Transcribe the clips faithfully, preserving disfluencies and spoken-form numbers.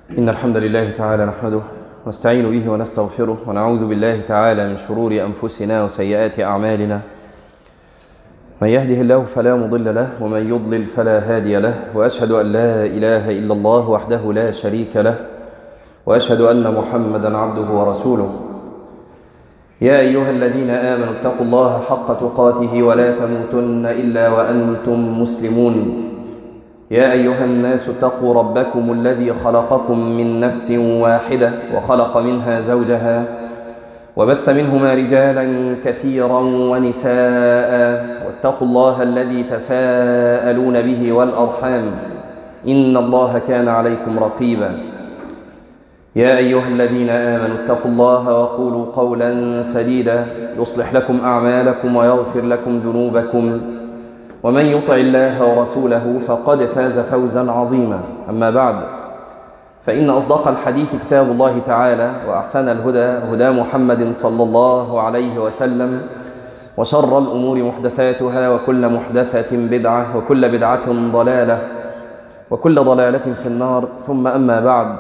إن الحمد لله تعالى نحمده ونستعين به ونستغفره ونعوذ بالله تعالى من شرور أنفسنا وسيئات أعمالنا. من يهده الله فلا مضل له ومن يضلل فلا هادي له، وأشهد أن لا إله إلا الله وحده لا شريك له، وأشهد أن محمدا عبده ورسوله. يا أيها الذين آمنوا اتقوا الله حق تقاته ولا تموتن إلا وأنتم مسلمون. يا أيها الناس اتقوا ربكم الذي خلقكم من نفس واحدة وخلق منها زوجها وبث منهما رجالا كثيرا ونساء، واتقوا الله الذي تساءلون به والأرحام إن الله كان عليكم رقيبا. يا أيها الذين آمنوا اتقوا الله وقولوا قولا سديدا يصلح لكم أعمالكم ويغفر لكم ذنوبكم، ومن يطع الله ورسوله فقد فاز فوزا عظيما. أما بعد، فإن أصدق الحديث كتاب الله تعالى، وأحسن الهدى هدى محمد صلى الله عليه وسلم، وشر الأمور محدثاتها، وكل محدثة بدعة، وكل بدعة ضلالة، وكل ضلالة في النار. ثم أما بعد،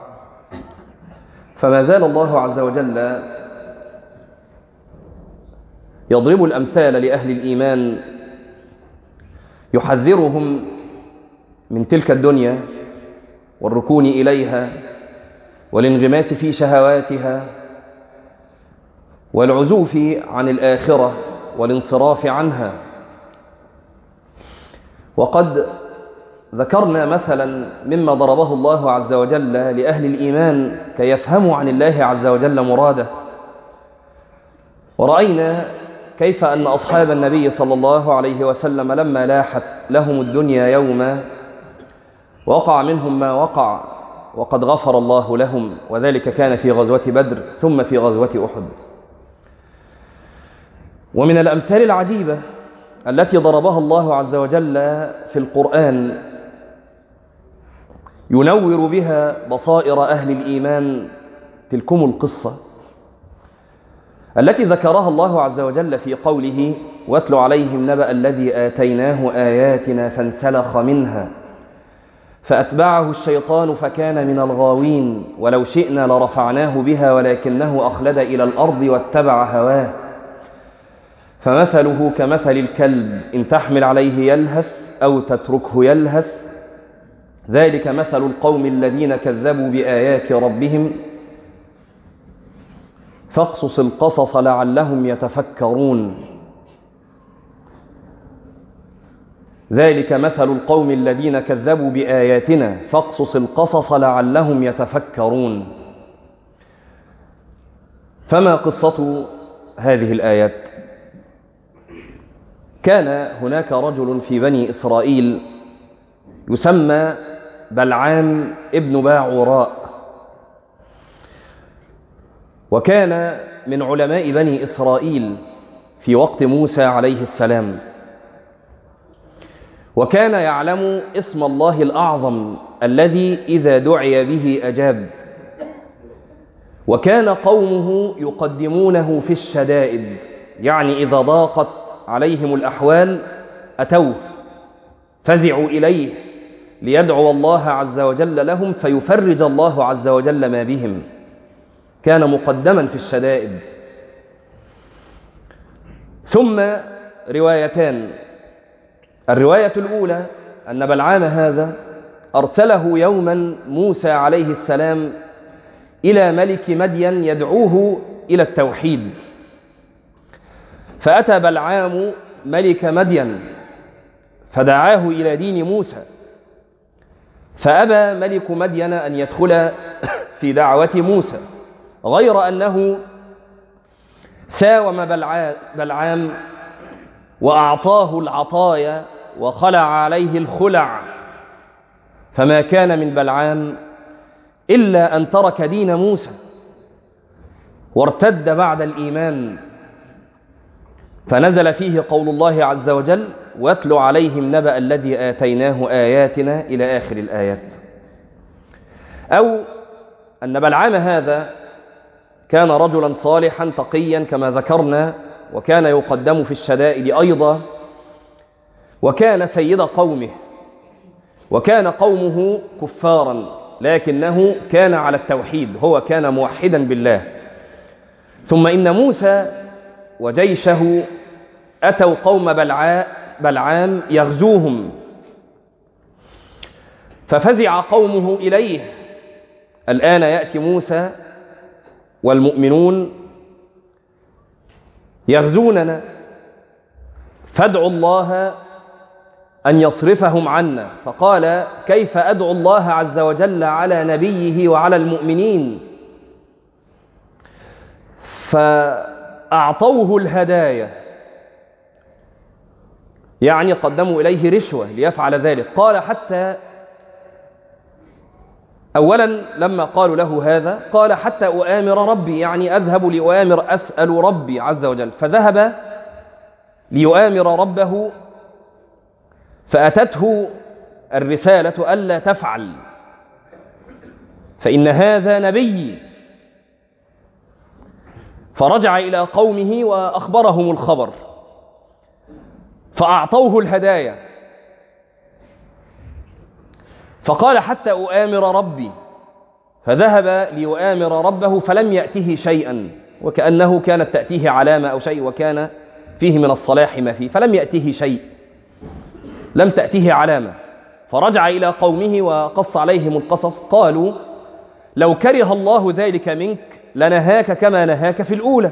فما زال الله عز وجل يضرب الأمثال لأهل الإيمان، يحذرهم من تلك الدنيا والركون إليها والانغماس في شهواتها والعزوف عن الآخرة والانصراف عنها. وقد ذكرنا مثلا مما ضربه الله عز وجل لأهل الإيمان كي يفهموا عن الله عز وجل مراده، ورأينا كيف أن أصحاب النبي صلى الله عليه وسلم لما لاحت لهم الدنيا يوما وقع منهم ما وقع، وقد غفر الله لهم، وذلك كان في غزوة بدر ثم في غزوة أحد. ومن الأمثال العجيبة التي ضربها الله عز وجل في القرآن ينور بها بصائر أهل الإيمان تلكم القصة التي ذكرها الله عز وجل في قوله: واتل عليهم نبأ الذي آتيناه آياتنا فانسلخ منها فأتبعه الشيطان فكان من الغاوين ولو شئنا لرفعناه بها ولكنه أخلد إلى الأرض واتبع هواه فمثله كمثل الكلب إن تحمل عليه يلهث أو تتركه يلهث ذلك مثل القوم الذين كذبوا بآيات ربهم فاقصص القصص لعلهم يتفكرون. ذلك مثل القوم الذين كذبوا بآياتنا فاقصص القصص لعلهم يتفكرون. فما قصة هذه الآيات؟ كان هناك رجل في بني إسرائيل يسمى بلعام ابن باعوراء، وكان من علماء بني إسرائيل في وقت موسى عليه السلام، وكان يعلم اسم الله الأعظم الذي إذا دعي به أجاب، وكان قومه يقدمونه في الشدائد، يعني إذا ضاقت عليهم الأحوال أتوه فزعوا إليه ليدعو الله عز وجل لهم فيفرج الله عز وجل ما بهم. كان مقدما في الشدائد. ثم روايتان: الرواية الأولى أن بلعام هذا أرسله يوما موسى عليه السلام إلى ملك مدين يدعوه إلى التوحيد، فأتى بلعام ملك مدين فدعاه إلى دين موسى، فأبى ملك مدين أن يدخل في دعوة موسى، غير أنه ساوم بلعام وأعطاه العطايا وخلع عليه الخلع، فما كان من بلعام إلا أن ترك دين موسى وارتد بعد الإيمان. فنزل فيه قول الله عز وجل: واتل عليهم نبأ الذي آتيناه آياتنا إلى آخر الآيات. أو أن بلعام هذا كان رجلا صالحا تقيا كما ذكرنا، وكان يقدم في الشدائد أيضا، وكان سيد قومه، وكان قومه كفارا لكنه كان على التوحيد، هو كان موحدا بالله. ثم إن موسى وجيشه أتوا قوم بلعاء بلعام يغزوهم، ففزع قومه إليه. الآن يأتي موسى والمؤمنون يغزوننا، فادعوا الله أن يصرفهم عنا. فقال: كيف أدعو الله عز وجل على نبيه وعلى المؤمنين؟ فأعطوه الهدايا، يعني قدموا إليه رشوة ليفعل ذلك. قال: حتى أولا لما قالوا له هذا قال: حتى أؤامر ربي، يعني أذهب لأؤامر، أسأل ربي عز وجل. فذهب ليؤامر ربه، فأتته الرسالة ألا تفعل، فإن هذا نبي. فرجع إلى قومه وأخبرهم الخبر، فأعطوه الهدايا. فقال: حتى أؤامر ربي، فذهب ليؤامر ربه فلم يأته شيئا، وكأنه كانت تأتيه علامة أو شيء، وكان فيه من الصلاح ما فيه، فلم يأته شيء، لم تأته علامة. فرجع إلى قومه وقص عليهم القصص. قالوا: لو كره الله ذلك منك لنهاك كما نهاك في الأولى.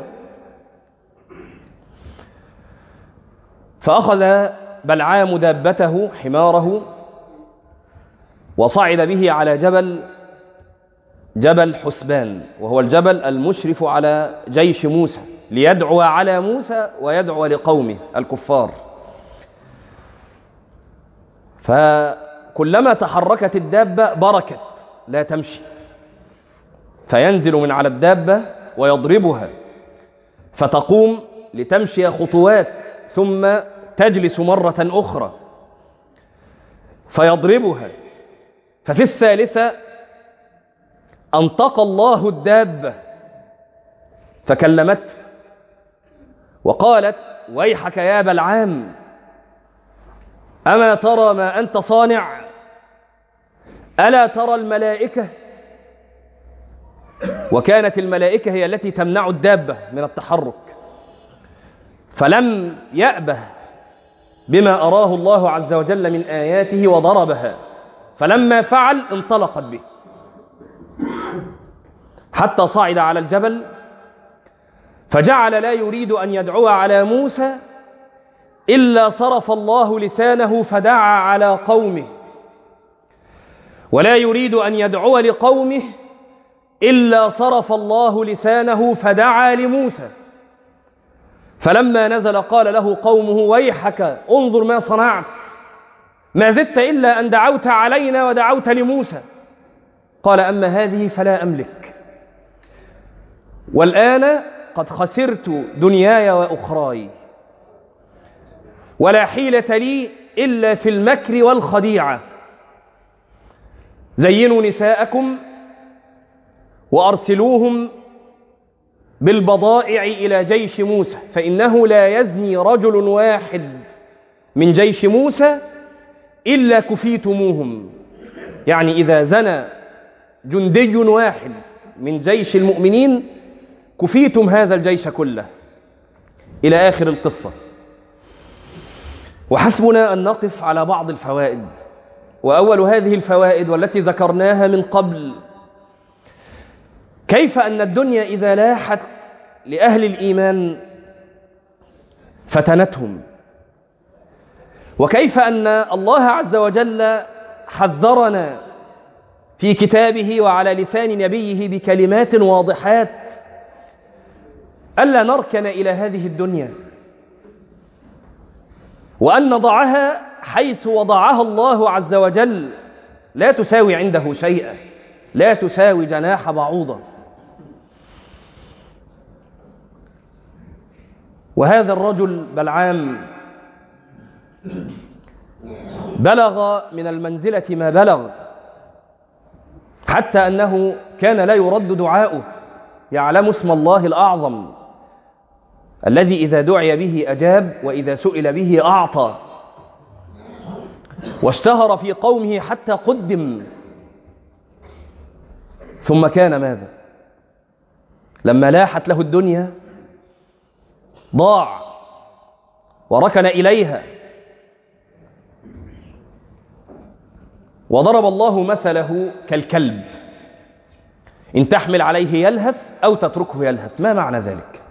فأخذ بلعام دابته حماره وصعد به على جبل جبل حسبان، وهو الجبل المشرف على جيش موسى، ليدعو على موسى ويدعو لقومه الكفار. فكلما تحركت الدابة بركت لا تمشي، فينزل من على الدابة ويضربها فتقوم لتمشي خطوات، ثم تجلس مرة أخرى فيضربها. ففي الثالثة أنطق الله الدابة فكلمت وقالت: ويحك يا بلعام، أما ترى ما أنت صانع؟ ألا ترى الملائكة؟ وكانت الملائكة هي التي تمنع الدابة من التحرك، فلم يأبه بما أراه الله عز وجل من آياته وضربها، فلما فعل انطلقت به حتى صعد على الجبل، فجعل لا يريد أن يدعو على موسى إلا صرف الله لسانه فدعا على قومه، ولا يريد أن يدعو لقومه إلا صرف الله لسانه فدعا لموسى. فلما نزل قال له قومه: ويحك، انظر ما صنعت، ما زدت إلا أن دعوت علينا ودعوت لموسى. قال: أما هذه فلا أملك، والآن قد خسرت دنياي وأخراي، ولا حيلة لي إلا في المكر والخديعة. زينوا نساءكم وأرسلوهم بالبضائع إلى جيش موسى، فإنه لا يزني رجل واحد من جيش موسى إلا كفيتموهم. يعني إذا زنى جندي واحد من جيش المؤمنين كفيتم هذا الجيش كله، إلى آخر القصة. وحسبنا أن نقف على بعض الفوائد. وأول هذه الفوائد والتي ذكرناها من قبل: كيف أن الدنيا إذا لاحت لأهل الإيمان فتنتهم، وكيف أن الله عز وجل حذرنا في كتابه وعلى لسان نبيه بكلمات واضحات ألا نركن إلى هذه الدنيا، وأن نضعها حيث وضعها الله عز وجل، لا تساوي عنده شيئا، لا تساوي جناح بعوضة. وهذا الرجل بلعام بلغ من المنزلة ما بلغ، حتى أنه كان لا يرد دعاؤه، يعلم اسم الله الأعظم الذي إذا دعي به أجاب، وإذا سئل به أعطى. واشتهر في قومه حتى قدم ثم كان ماذا؟ لما لاحت له الدنيا ضاع وركن إليها. وضرب الله مثله كالكلب إن تحمل عليه يلهث أو تتركه يلهث. ما معنى ذلك؟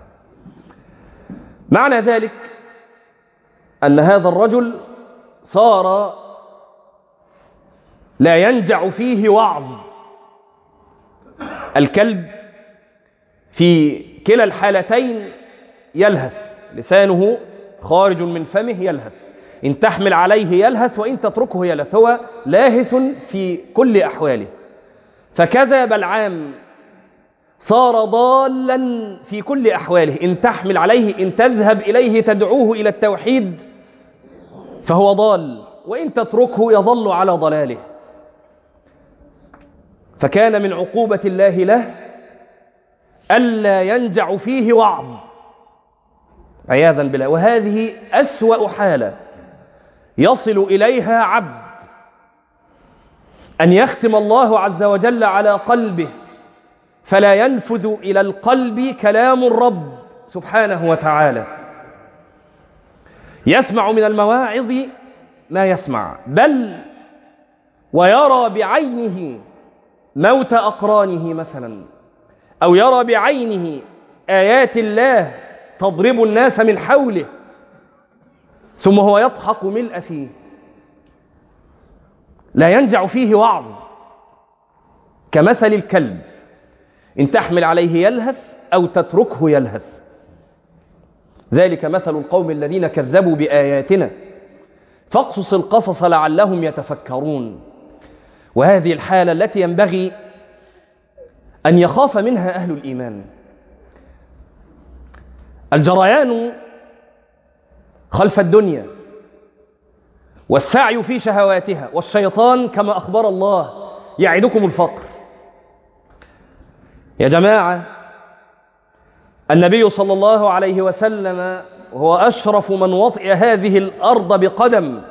معنى ذلك أن هذا الرجل صار لا ينجع فيه وعظ. الكلب في كلا الحالتين يلهث، لسانه خارج من فمه يلهث، إن تحمل عليه يلهث وإن تتركه يلهث، هو لاهث في كل أحواله. فكذا بلعام صار ضالا في كل أحواله، إن تحمل عليه، إن تذهب إليه تدعوه إلى التوحيد فهو ضال، وإن تتركه يظل على ضلاله. فكان من عقوبة الله له ألا ينجع فيه وعظ عياذا بالله. وهذه أسوأ حالة يصل إليها عبد، أن يختم الله عز وجل على قلبه فلا ينفذ إلى القلب كلام الرب سبحانه وتعالى. يسمع من المواعظ ما يسمع، بل ويرى بعينه موت أقرانه مثلا، أو يرى بعينه آيات الله تضرب الناس من حوله، ثم هو يضحك ملء فيه، لا ينجع فيه وعظ، كمثل الكلب إن تحمل عليه يلهث أو تتركه يلهث. ذلك مثل القوم الذين كذبوا بآياتنا فاقصص القصص لعلهم يتفكرون. وهذه الحالة التي ينبغي أن يخاف منها أهل الإيمان. الجريان خلف الدنيا والسعي في شهواتها، والشيطان كما أخبر الله يعدكم الفقر. يا جماعة، النبي صلى الله عليه وسلم وهو أشرف من وطئ هذه الأرض بقدم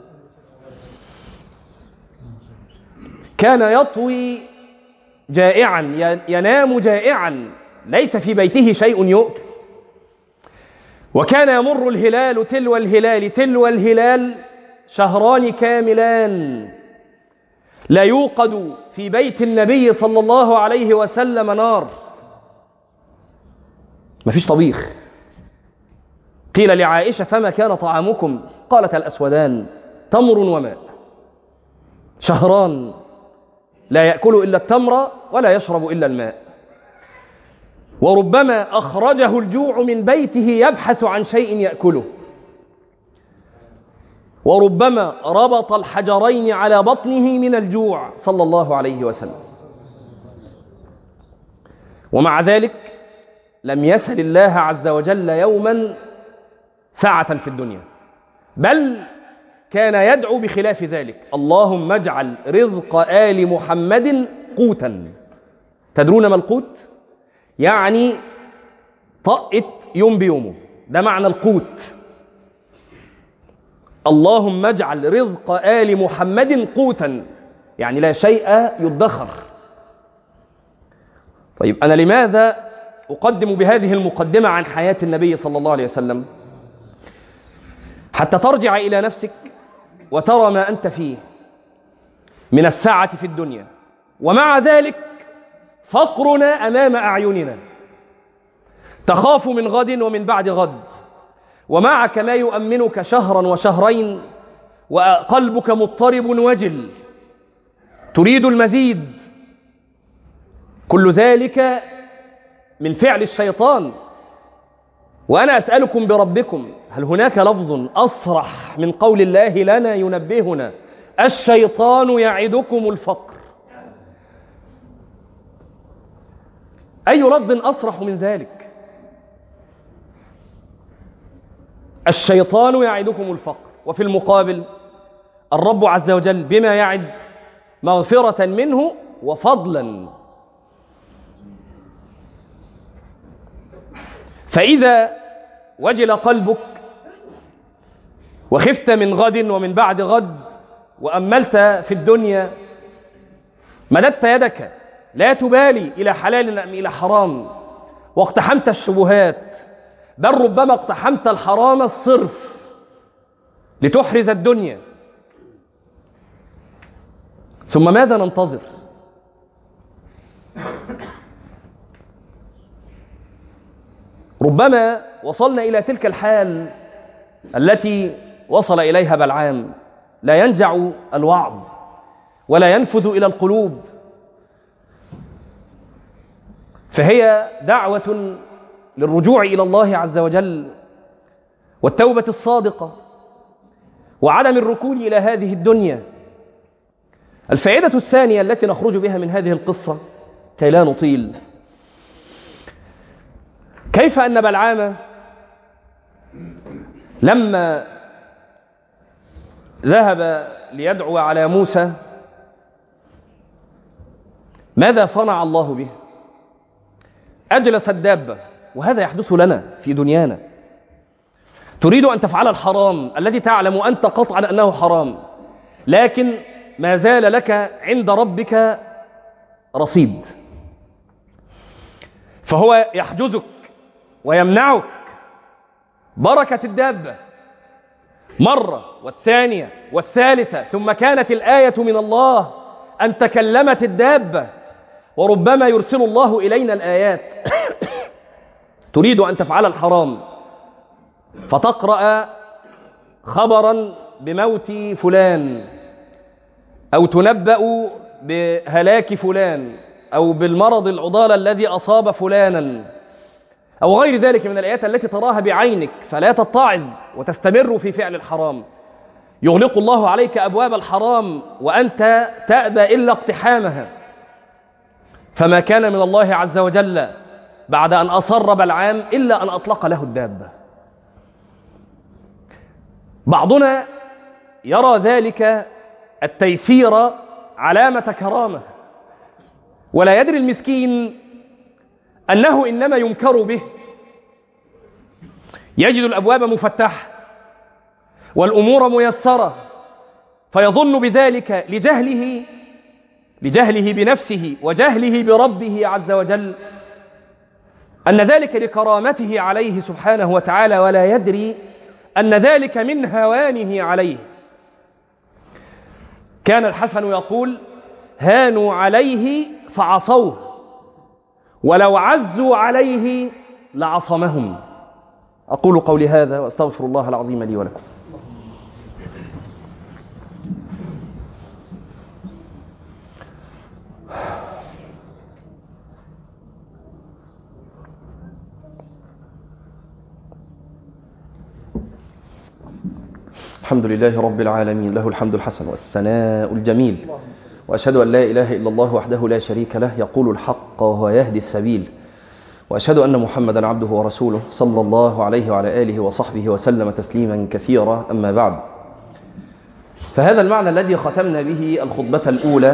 كان يطوي جائعا، ينام جائعا، ليس في بيته شيء يؤكل. وكان يمر الهلال تلو الهلال تلو الهلال شهران كاملان لا يوقد في بيت النبي صلى الله عليه وسلم نار، ما فيش طبيخ. قيل لعائشة فما كان طعامكم؟ قالت الأسودان تمر وماء. شهران لا يأكل إلا التمر ولا يشرب إلا الماء. وربما أخرجه الجوع من بيته يبحث عن شيء يأكله، وربما ربط الحجرين على بطنه من الجوع صلى الله عليه وسلم. ومع ذلك لم يسل الله عز وجل يوما ساعة في الدنيا، بل كان يدعو بخلاف ذلك: اللهم اجعل رزق آل محمد قوتا. تدرون ما القوت؟ يعني طقت يوم بيومه، ده معنى القوت. اللهم اجعل رزق آل محمد قوتا، يعني لا شيء يدخر. طيب أنا لماذا أقدم بهذه المقدمة عن حياة النبي صلى الله عليه وسلم؟ حتى ترجع إلى نفسك وترى ما أنت فيه من السعة في الدنيا، ومع ذلك فقرنا أمام أعيننا، تخاف من غد ومن بعد غد، ومعك ما يؤمنك شهرا وشهرين، وقلبك مضطرب وجل تريد المزيد. كل ذلك من فعل الشيطان. وأنا أسألكم بربكم، هل هناك لفظ أصرح من قول الله لنا ينبهنا الشيطان يعدكم الفقر؟ أي لفظ أصرح من ذلك؟ الشيطان يعدكم الفقر، وفي المقابل الرب عز وجل بما يعد مغفرة منه وفضلا. فإذا وجل قلبك وخفت من غد ومن بعد غد وأملت في الدنيا، مددت يدك لا تبالي إلى حلال أم إلى حرام، واقتحمت الشبهات، بل ربما اقتحمت الحرام الصرف لتحرز الدنيا. ثم ماذا ننتظر؟ ربما وصلنا إلى تلك الحال التي وصل إليها بلعام، لا ينجع الوعظ ولا ينفذ إلى القلوب، فهي دعوة للرجوع إلى الله عز وجل والتوبة الصادقة وعدم الركون إلى هذه الدنيا. الفائدة الثانية التي نخرج بها من هذه القصة كي لا نطيل، كيف أن بلعام لما ذهب ليدعو على موسى ماذا صنع الله به؟ أجلس الدابة، وهذا يحدث لنا في دنيانا. تريد أن تفعل الحرام الذي تعلم أنت قطعا أنه حرام، لكن ما زال لك عند ربك رصيد، فهو يحجزك ويمنعك. بركة الدابة مرة والثانية والثالثة، ثم كانت الآية من الله أن تكلمت الدابة، وربما يرسل الله إلينا الآيات. تريد أن تفعل الحرام فتقرأ خبرا بموت فلان، أو تنبأ بهلاك فلان، أو بالمرض العضال الذي أصاب فلانا، أو غير ذلك من الآيات التي تراها بعينك، فلا تتعظ وتستمر في فعل الحرام. يغلق الله عليك أبواب الحرام وأنت تأبى إلا اقتحامها. فما كان من الله عز وجل بعد أن أصر بلعام إلا أن أطلق له الدابة. بعضنا يرى ذلك التيسير علامة كرامة، ولا يدري المسكين أنه إنما يمكر به. يجد الأبواب مفتحة والأمور ميسرة، فيظن بذلك لجهله لجهله بنفسه وجهله بربه عز وجل أن ذلك لكرامته عليه سبحانه وتعالى، ولا يدري أن ذلك من هوانه عليه. كان الحسن يقول: هانوا عليه فعصوه، ولو عزوا عليه لعصمهم. أقول قولي هذا وأستغفر الله العظيم لي ولكم. الحمد لله رب العالمين، له الحمد الحسن والثناء الجميل، وأشهد أن لا إله إلا الله وحده لا شريك له يقول الحق وهو يهدي السبيل، وأشهد أن محمدا عبده ورسوله صلى الله عليه وعلى آله وصحبه وسلم تسليما كثيرا. أما بعد، فهذا المعنى الذي ختمنا به الخطبة الأولى،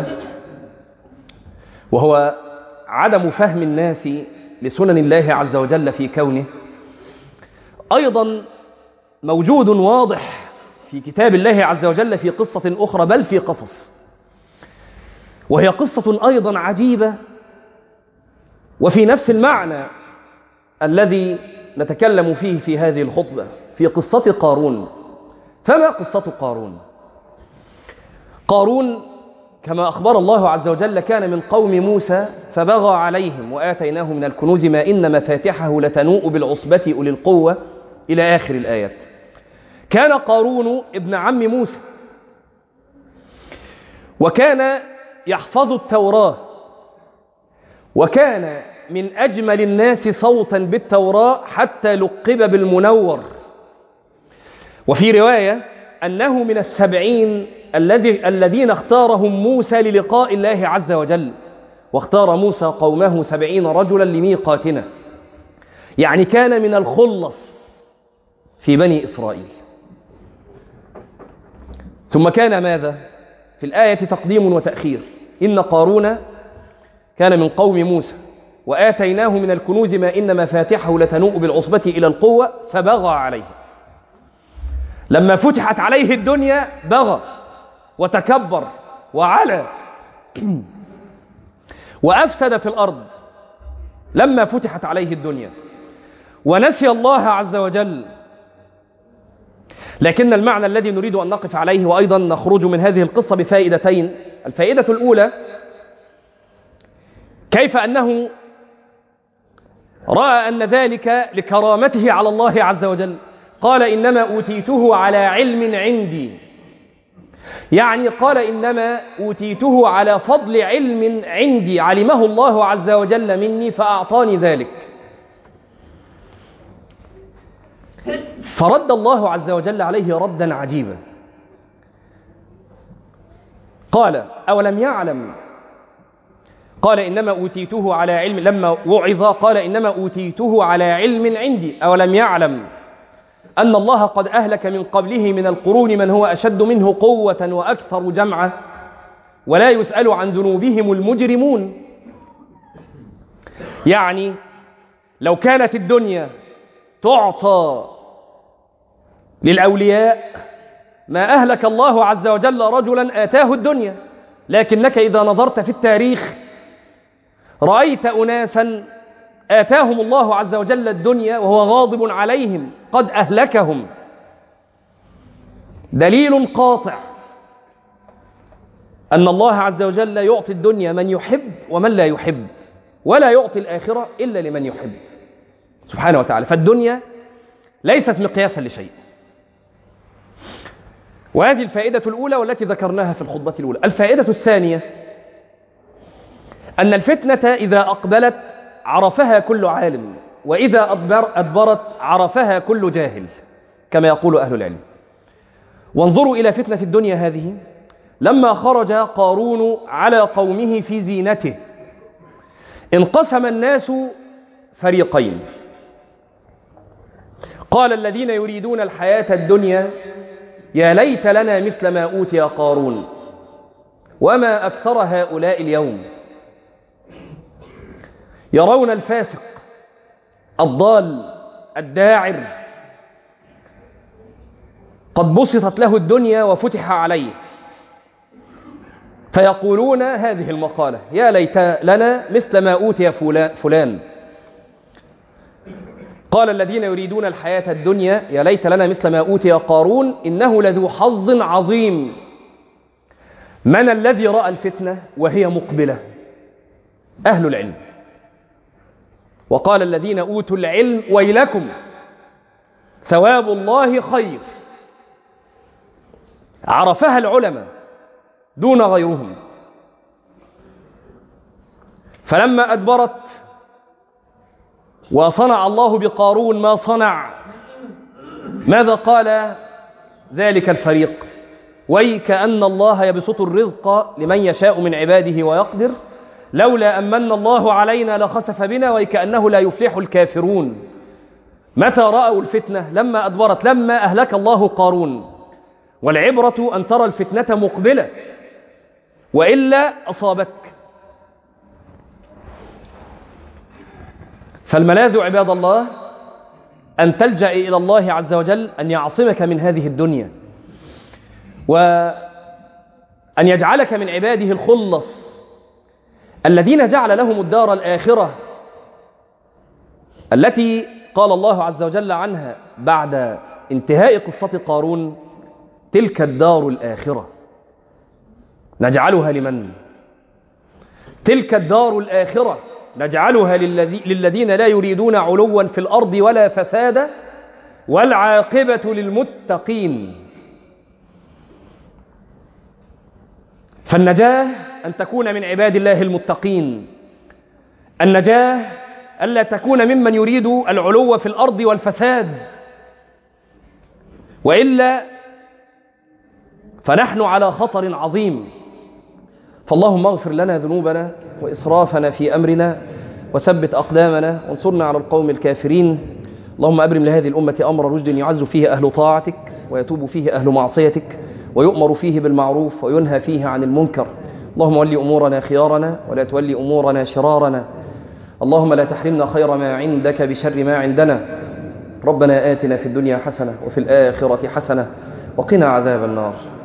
وهو عدم فهم الناس لسنن الله عز وجل في كونه، أيضا موجود واضح في كتاب الله عز وجل في قصة أخرى، بل في قصص، وهي قصة أيضا عجيبة وفي نفس المعنى الذي نتكلم فيه في هذه الخطبة، في قصة قارون. فما قصة قارون؟ قارون كما أخبر الله عز وجل كان من قوم موسى فبغى عليهم وآتيناه من الكنوز ما إن مفاتحه لتنوء بالعصبة أولي القوة إلى آخر الآيات. كان قارون ابن عم موسى، وكان يحفظ التوراة، وكان من أجمل الناس صوتا بالتوراة حتى لقب بالمنور. وفي رواية أنه من السبعين الذي الذين اختارهم موسى للقاء الله عز وجل، واختار موسى قومه سبعين رجلا لميقاتنا، يعني كان من الخلص في بني إسرائيل. ثم كان ماذا؟ في الآية تقديم وتأخير. إن قارون كان من قوم موسى وآتيناه من الكنوز ما إن مفاتحه لتنوء بالعصبة إلى القوة فبغى عليه. لما فتحت عليه الدنيا بغى وتكبر وعلى. وأفسد في الأرض لما فتحت عليه الدنيا ونسي الله عز وجل. لكن المعنى الذي نريد أن نقف عليه وأيضا نخرج من هذه القصة بفائدتين. الفائدة الأولى كيف أنه رأى أن ذلك لكرامته على الله عز وجل. قال إنما أوتيته على علم عندي، يعني قال إنما أوتيته على فضل علم عندي علمه الله عز وجل مني فأعطاني ذلك. فرد الله عز وجل عليه ردا عجيبا، قال أولم يعلم، قال إنما أوتيته على علم، لما وعظ قال إنما أوتيته على علم عندي أولم يعلم أن الله قد أهلك من قبله من القرون من هو أشد منه قوة وأكثر جمعا ولا يسأل عن ذنوبهم المجرمون. يعني لو كانت الدنيا تعطى للأولياء ما أهلك الله عز وجل رجلا آتاه الدنيا، لكنك إذا نظرت في التاريخ رأيت أناسا آتاهم الله عز وجل الدنيا وهو غاضب عليهم قد أهلكهم. دليل قاطع أن الله عز وجل يعطي الدنيا من يحب ومن لا يحب، ولا يعطي الآخرة إلا لمن يحب سبحانه وتعالى. فالدنيا ليست مقياسا لشيء. وهذه الفائدة الأولى والتي ذكرناها في الخطبة الأولى. الفائدة الثانية أن الفتنة إذا أقبلت عرفها كل عالم، وإذا أدبر أدبرت عرفها كل جاهل كما يقول أهل العلم. وانظروا إلى فتنة الدنيا هذه. لما خرج قارون على قومه في زينته انقسم الناس فريقين. قال الذين يريدون الحياة الدنيا يا ليت لنا مثل ما أوتي قارون وما أكثر هؤلاء اليوم. يرون الفاسق الضال الداعر قد بسطت له الدنيا وفتح عليه فيقولون هذه المقالة يا ليت لنا مثل ما أوتي فلان. قال الذين يريدون الحياة الدنيا يا ليت لنا مثل ما أوتي قارون إنه لذو حظ عظيم. من الذي رأى الفتنة وهي مقبلة؟ أهل العلم. وقال الذين أوتوا العلم ويلكم ثواب الله خير. عرفها العلماء دون غيرهم. فلما أدبرت وصنع الله بقارون ما صنع ماذا قال ذلك الفريق؟ ويكأن الله يبسط الرزق لمن يشاء من عباده ويقدر لولا أمن الله علينا لخسف بنا ويكأنه لا يفلح الكافرون. متى رأوا الفتنة؟ لما أدبرت، لما أهلك الله قارون. والعبرة أن ترى الفتنة مقبلة وإلا أصابك. فالملاذ عباد الله أن تلجأ إلى الله عز وجل أن يعصمك من هذه الدنيا وأن يجعلك من عباده الخلص الذين جعل لهم الدار الآخرة التي قال الله عز وجل عنها بعد انتهاء قصة قارون تلك الدار الآخرة نجعلها لمن؟ تلك الدار الآخرة نجعلها للذين لا يريدون علوا في الأرض ولا فسادا والعاقبة للمتقين. فالنجاة أن تكون من عباد الله المتقين. النجاة ألا تكون ممن يريد العلو في الأرض والفساد، وإلا فنحن على خطر عظيم. فاللهم اغفر لنا ذنوبنا وإسرافنا في أمرنا وثبت أقدامنا وانصرنا على القوم الكافرين. اللهم أبرم لهذه الأمة أمر رشد يعز فيه أهل طاعتك ويتوب فيه أهل معصيتك ويؤمر فيه بالمعروف وينهى فيه عن المنكر. اللهم ولي أمورنا خيارنا ولا تولي أمورنا شرارنا. اللهم لا تحرمنا خير ما عندك بشر ما عندنا. ربنا آتنا في الدنيا حسنة وفي الآخرة حسنة وقنا عذاب النار.